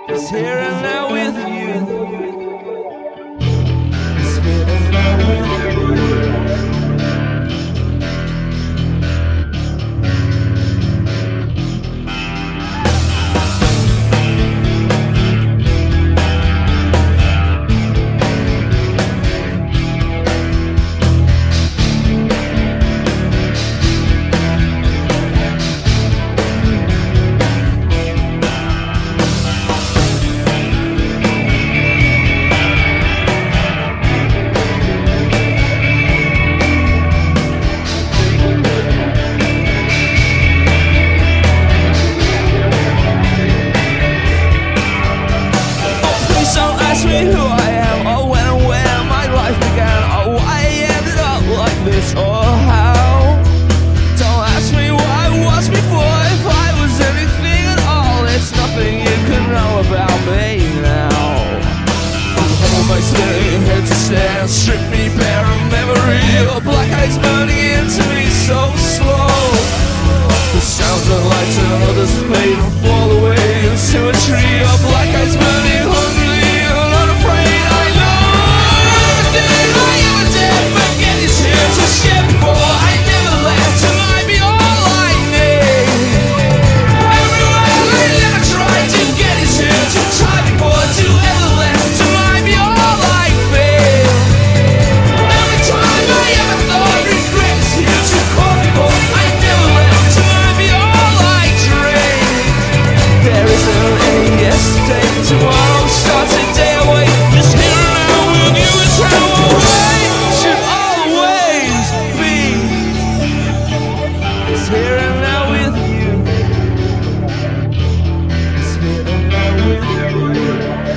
It's here and now with you. It's here and now with you. Ask me who I am, or when and where my life began, or why I ended up like this, or how. Don't ask me what I was before, if I was anything at all. It's nothing you can know about me now. Hold my spirit head to stand, strip me bare of memory. Your black eyes burning into me so slow. The sounds of lights and others fade and fall away into a tree. Your black eyes burning hungry. Tomorrow starts a day away. Just here and now with you is how I should always be. It's here and now with you. It's here and now with you.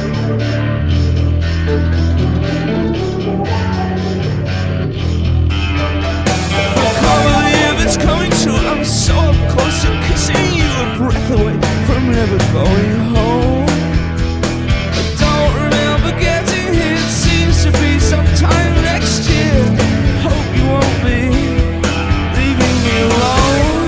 I can't believe it's coming true. I'm so up close to kissing you, a breath away from never going home. Sometime next year, hope you won't be leaving me alone.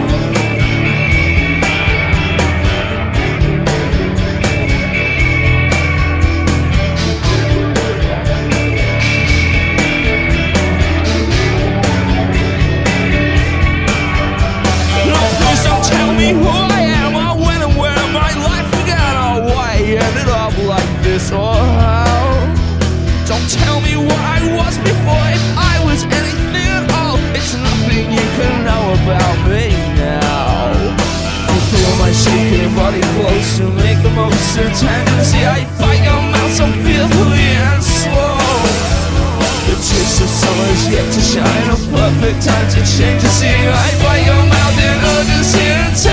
No, please don't tell me who I am, or when and where my life began, or why I ended up like this, or how. Don't tell me what I was before, if I was anything at all. It's nothing you can know about me now. You feel my shaking body close to make the most of tendency. I fight your mouth so fearfully and slow. The taste of summer's yet to shine, a perfect time to change the scene. I bite your mouth in urgency and